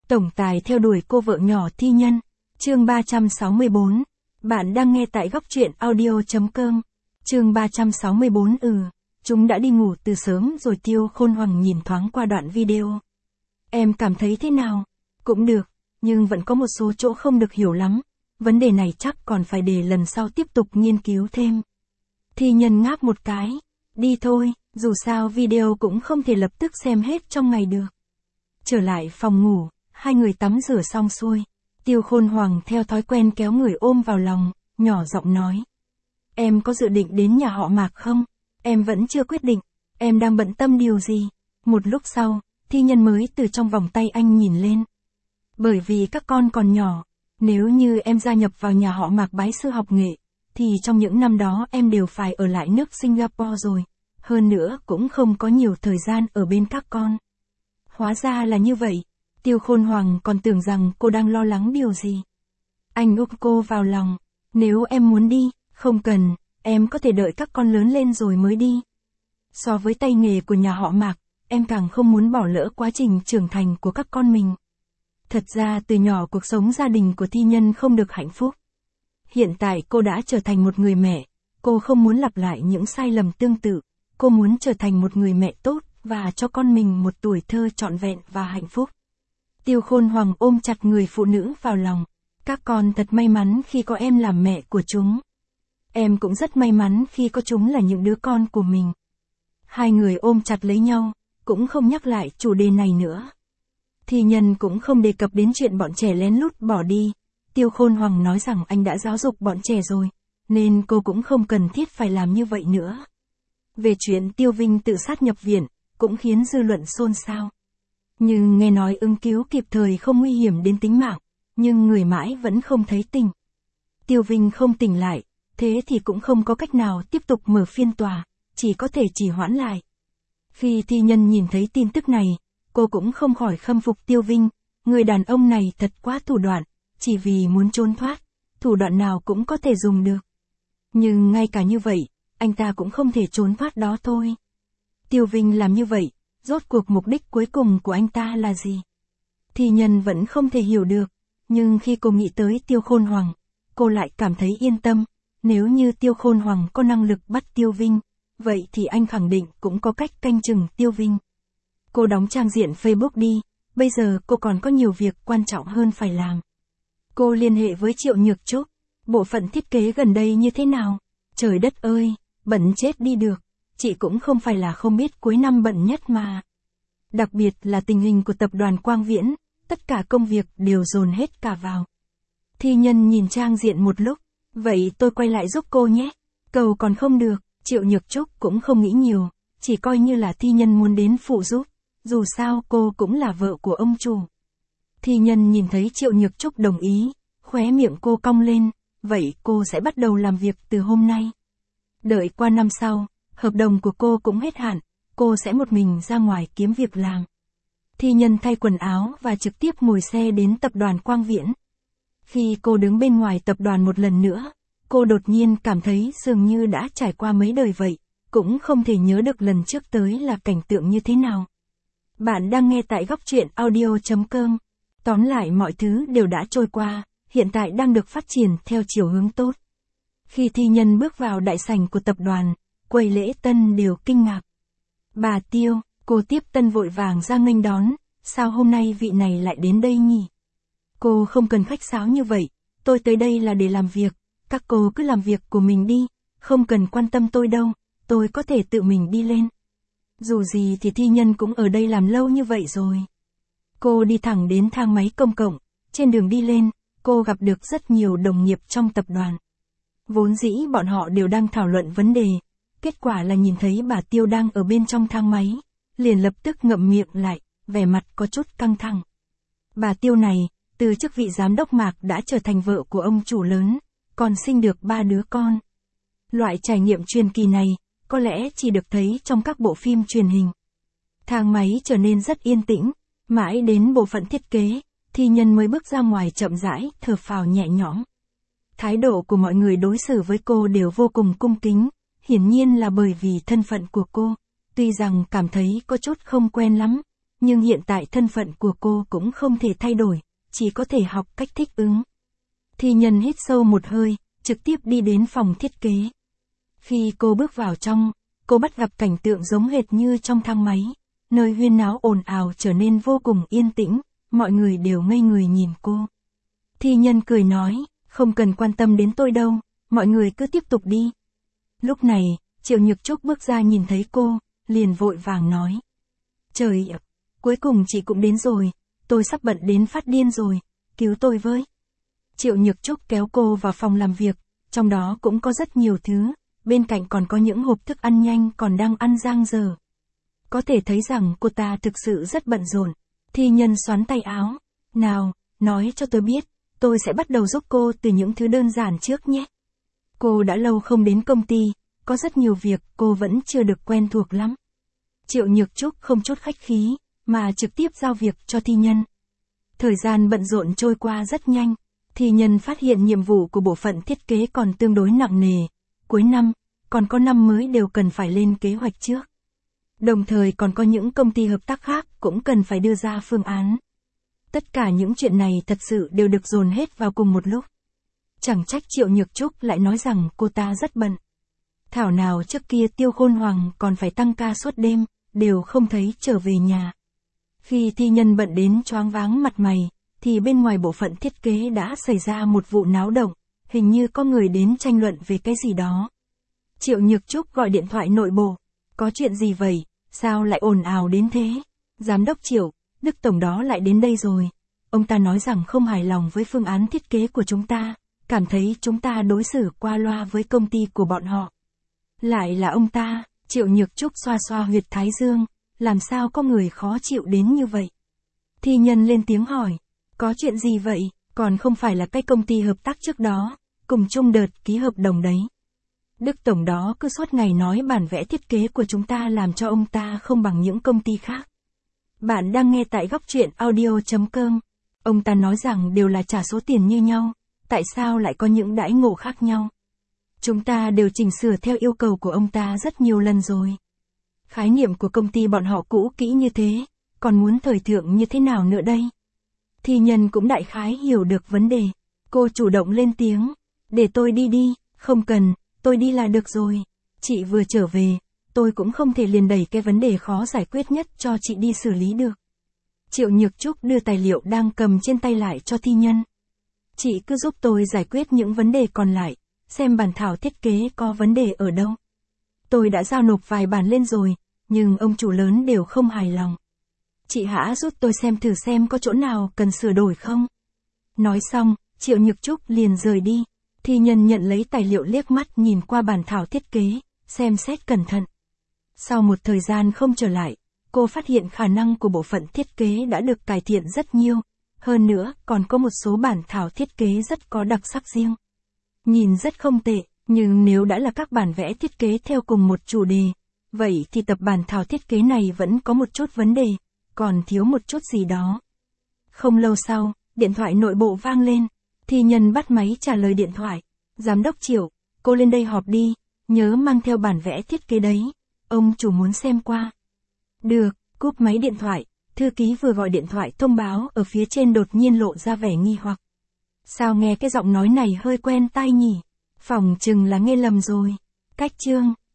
Tổng tài theo đuổi cô vợ nhỏ Thi Nhân. Chương 364. Bạn đang nghe tại góc truyện audio.com. Chương 364. Chúng đã đi ngủ từ sớm rồi. Tiêu Khôn Hoàng nhìn thoáng qua đoạn video. Em cảm thấy thế nào? Cũng được, nhưng vẫn có một số chỗ không được hiểu lắm. Vấn đề này chắc còn phải để lần sau tiếp tục nghiên cứu thêm. Thi Nhân ngáp một cái. Đi thôi, dù sao video cũng không thể lập tức xem hết trong ngày được. Trở lại phòng ngủ, hai người tắm rửa xong xuôi. Tiêu Khôn Hoàng theo thói quen kéo người ôm vào lòng, nhỏ giọng nói. Em có dự định đến nhà họ Mạc không? Em vẫn chưa quyết định, em đang bận tâm điều gì? Một lúc sau, Thi Nhân mới từ trong vòng tay anh nhìn lên. Bởi vì các con còn nhỏ, nếu như em gia nhập vào nhà họ Mạc bái sư học nghệ, thì trong những năm đó em đều phải ở lại nước Singapore rồi. Hơn nữa cũng không có nhiều thời gian ở bên các con. Hóa ra là như vậy. Tiêu Khôn Hoàng còn tưởng rằng cô đang lo lắng điều gì. Anh ôm cô vào lòng. Nếu em muốn đi, không cần, em có thể đợi các con lớn lên rồi mới đi. So với tay nghề của nhà họ Mạc, em càng không muốn bỏ lỡ quá trình trưởng thành của các con mình. Thật ra từ nhỏ cuộc sống gia đình của Thi Nhân không được hạnh phúc. Hiện tại cô đã trở thành một người mẹ, cô không muốn lặp lại những sai lầm tương tự, cô muốn trở thành một người mẹ tốt, và cho con mình một tuổi thơ trọn vẹn và hạnh phúc. Tiêu Khôn Hoàng ôm chặt người phụ nữ vào lòng. Các con thật may mắn khi có em làm mẹ của chúng. Em cũng rất may mắn khi có chúng là những đứa con của mình. Hai người ôm chặt lấy nhau, cũng không nhắc lại chủ đề này nữa. Thi Nhân cũng không đề cập đến chuyện bọn trẻ lén lút bỏ đi. Tiêu Khôn Hoàng nói rằng anh đã giáo dục bọn trẻ rồi, nên cô cũng không cần thiết phải làm như vậy nữa. Về chuyện Tiêu Vinh tự sát nhập viện, cũng khiến dư luận xôn xao. Nhưng nghe nói ứng cứu kịp thời không nguy hiểm đến tính mạng, nhưng người mãi vẫn không thấy tỉnh. Tiêu Vinh không tỉnh lại, thế thì cũng không có cách nào tiếp tục mở phiên tòa, chỉ có thể trì hoãn lại. Khi Thi Nhân nhìn thấy tin tức này, cô cũng không khỏi khâm phục Tiêu Vinh, người đàn ông này thật quá thủ đoạn, chỉ vì muốn trốn thoát, thủ đoạn nào cũng có thể dùng được. Nhưng ngay cả như vậy, anh ta cũng không thể trốn thoát đó thôi. Tiêu Vinh làm như vậy, rốt cuộc mục đích cuối cùng của anh ta là gì? Thi Nhân vẫn không thể hiểu được, nhưng khi cô nghĩ tới Tiêu Khôn Hoàng, cô lại cảm thấy yên tâm. Nếu như Tiêu Khôn Hoàng có năng lực bắt Tiêu Vinh, vậy thì anh khẳng định cũng có cách canh chừng Tiêu Vinh. Cô đóng trang diện Facebook đi, bây giờ cô còn có nhiều việc quan trọng hơn phải làm. Cô liên hệ với Triệu Nhược Trúc, bộ phận thiết kế gần đây như thế nào? Trời đất ơi, bận chết đi được. Chị cũng không phải là không biết cuối năm bận nhất mà. Đặc biệt là tình hình của tập đoàn Quang Viễn, tất cả công việc đều dồn hết cả vào. Thi Nhân nhìn trang diện một lúc, vậy tôi quay lại giúp cô nhé. Cầu còn không được, Triệu Nhược Trúc cũng không nghĩ nhiều, chỉ coi như là Thi Nhân muốn đến phụ giúp, dù sao cô cũng là vợ của ông chủ. Thi Nhân nhìn thấy Triệu Nhược Trúc đồng ý, khóe miệng cô cong lên, vậy cô sẽ bắt đầu làm việc từ hôm nay. Đợi qua năm sau, hợp đồng của cô cũng hết hạn, cô sẽ một mình ra ngoài kiếm việc làm. Thi Nhân thay quần áo và trực tiếp ngồi xe đến tập đoàn Quang Viễn. Khi cô đứng bên ngoài tập đoàn một lần nữa, cô đột nhiên cảm thấy dường như đã trải qua mấy đời vậy, cũng không thể nhớ được lần trước tới là cảnh tượng như thế nào. Bạn đang nghe tại góc truyện audio.com. Tóm lại mọi thứ đều đã trôi qua, hiện tại đang được phát triển theo chiều hướng tốt. Khi Thi Nhân bước vào đại sảnh của tập đoàn, quầy lễ tân đều kinh ngạc. Bà Tiêu, cô tiếp tân vội vàng ra nghênh đón, sao hôm nay vị này lại đến đây nhỉ? Cô không cần khách sáo như vậy, tôi tới đây là để làm việc, các cô cứ làm việc của mình đi, không cần quan tâm tôi đâu, tôi có thể tự mình đi lên. Dù gì thì Thi Nhân cũng ở đây làm lâu như vậy rồi. Cô đi thẳng đến thang máy công cộng, trên đường đi lên, cô gặp được rất nhiều đồng nghiệp trong tập đoàn. Vốn dĩ bọn họ đều đang thảo luận vấn đề, kết quả là nhìn thấy bà Tiêu đang ở bên trong thang máy, liền lập tức ngậm miệng lại, vẻ mặt có chút căng thẳng. Bà Tiêu này, từ chức vị giám đốc Mạc đã trở thành vợ của ông chủ lớn, còn sinh được 3 đứa con. Loại trải nghiệm truyền kỳ này, có lẽ chỉ được thấy trong các bộ phim truyền hình. Thang máy trở nên rất yên tĩnh, mãi đến bộ phận thiết kế, Thi Nhân mới bước ra ngoài chậm rãi, thở phào nhẹ nhõm. Thái độ của mọi người đối xử với cô đều vô cùng cung kính, hiển nhiên là bởi vì thân phận của cô. Tuy rằng cảm thấy có chút không quen lắm, nhưng hiện tại thân phận của cô cũng không thể thay đổi, chỉ có thể học cách thích ứng. Thi Nhân hít sâu một hơi, trực tiếp đi đến phòng thiết kế. Khi cô bước vào trong, cô bắt gặp cảnh tượng giống hệt như trong thang máy, nơi huyên náo ồn ào trở nên vô cùng yên tĩnh, mọi người đều ngây người nhìn cô. Thi Nhân cười nói, không cần quan tâm đến tôi đâu, mọi người cứ tiếp tục đi. Lúc này, Triệu Nhược Trúc bước ra nhìn thấy cô, liền vội vàng nói. Trời ạ, cuối cùng chị cũng đến rồi, tôi sắp bận đến phát điên rồi, cứu tôi với. Triệu Nhược Trúc kéo cô vào phòng làm việc, trong đó cũng có rất nhiều thứ, bên cạnh còn có những hộp thức ăn nhanh còn đang ăn dang dở. Có thể thấy rằng cô ta thực sự rất bận rộn. Thi Nhân xoắn tay áo. Nào, nói cho tôi biết, tôi sẽ bắt đầu giúp cô từ những thứ đơn giản trước nhé. Cô đã lâu không đến công ty, có rất nhiều việc cô vẫn chưa được quen thuộc lắm. Triệu Nhược Trúc không chút khách khí, mà trực tiếp giao việc cho Thi Nhân. Thời gian bận rộn trôi qua rất nhanh, Thi Nhân phát hiện nhiệm vụ của bộ phận thiết kế còn tương đối nặng nề. Cuối năm, còn có năm mới đều cần phải lên kế hoạch trước. Đồng thời còn có những công ty hợp tác khác cũng cần phải đưa ra phương án. Tất cả những chuyện này thật sự đều được dồn hết vào cùng một lúc. Chẳng trách Triệu Nhược Trúc lại nói rằng cô ta rất bận. Thảo nào trước kia Tiêu Khôn Hoàng còn phải tăng ca suốt đêm, đều không thấy trở về nhà. Khi Thi Nhân bận đến choáng váng mặt mày, thì bên ngoài bộ phận thiết kế đã xảy ra một vụ náo động, hình như có người đến tranh luận về cái gì đó. Triệu Nhược Trúc gọi điện thoại nội bộ. Có chuyện gì vậy, sao lại ồn ào đến thế? Giám đốc Triệu, Đức Tổng đó lại đến đây rồi. Ông ta nói rằng không hài lòng với phương án thiết kế của chúng ta, cảm thấy chúng ta đối xử qua loa với công ty của bọn họ. Lại là ông ta, Triệu Nhược Trúc xoa xoa huyệt thái dương, làm sao có người khó chịu đến như vậy? Thi Nhân lên tiếng hỏi, có chuyện gì vậy, còn không phải là cái công ty hợp tác trước đó, cùng chung đợt ký hợp đồng đấy. Đức Tổng đó cứ suốt ngày nói bản vẽ thiết kế của chúng ta làm cho ông ta không bằng những công ty khác. Bạn đang nghe tại góc truyện audio.com. Ông ta nói rằng đều là trả số tiền như nhau, tại sao lại có những đãi ngộ khác nhau? Chúng ta đều chỉnh sửa theo yêu cầu của ông ta rất nhiều lần rồi. Khái niệm của công ty bọn họ cũ kỹ như thế, còn muốn thời thượng như thế nào nữa đây? Thi Nhân cũng đại khái hiểu được vấn đề. Cô chủ động lên tiếng, để tôi đi, không cần, tôi đi là được rồi. Chị vừa trở về, tôi cũng không thể liền đẩy cái vấn đề khó giải quyết nhất cho chị đi xử lý được. Triệu Nhược Trúc đưa tài liệu đang cầm trên tay lại cho Thi Nhân. Chị cứ giúp tôi giải quyết những vấn đề còn lại, xem bản thảo thiết kế có vấn đề ở đâu. Tôi đã giao nộp vài bản lên rồi, nhưng ông chủ lớn đều không hài lòng. Chị hãy giúp tôi xem có chỗ nào cần sửa đổi không? Nói xong, Triệu Nhược Trúc liền rời đi. Thi Nhân nhận lấy tài liệu liếc mắt nhìn qua bản thảo thiết kế, xem xét cẩn thận. Sau một thời gian không trở lại, cô phát hiện khả năng của bộ phận thiết kế đã được cải thiện rất nhiều. Hơn nữa, còn có một số bản thảo thiết kế rất có đặc sắc riêng. Nhìn rất không tệ, nhưng nếu đã là các bản vẽ thiết kế theo cùng một chủ đề, vậy thì tập bản thảo thiết kế này vẫn có một chút vấn đề, còn thiếu một chút gì đó. Không lâu sau, điện thoại nội bộ vang lên. Thi Nhân bắt máy trả lời điện thoại. Giám đốc Triệu, cô lên đây họp đi, nhớ mang theo bản vẽ thiết kế đấy. Ông chủ muốn xem qua. Được, cúp máy điện thoại, thư ký vừa gọi điện thoại thông báo ở phía trên đột nhiên lộ ra vẻ nghi hoặc. Sao nghe cái giọng nói này hơi quen tai nhỉ? Phỏng chừng là nghe lầm rồi. Cách chương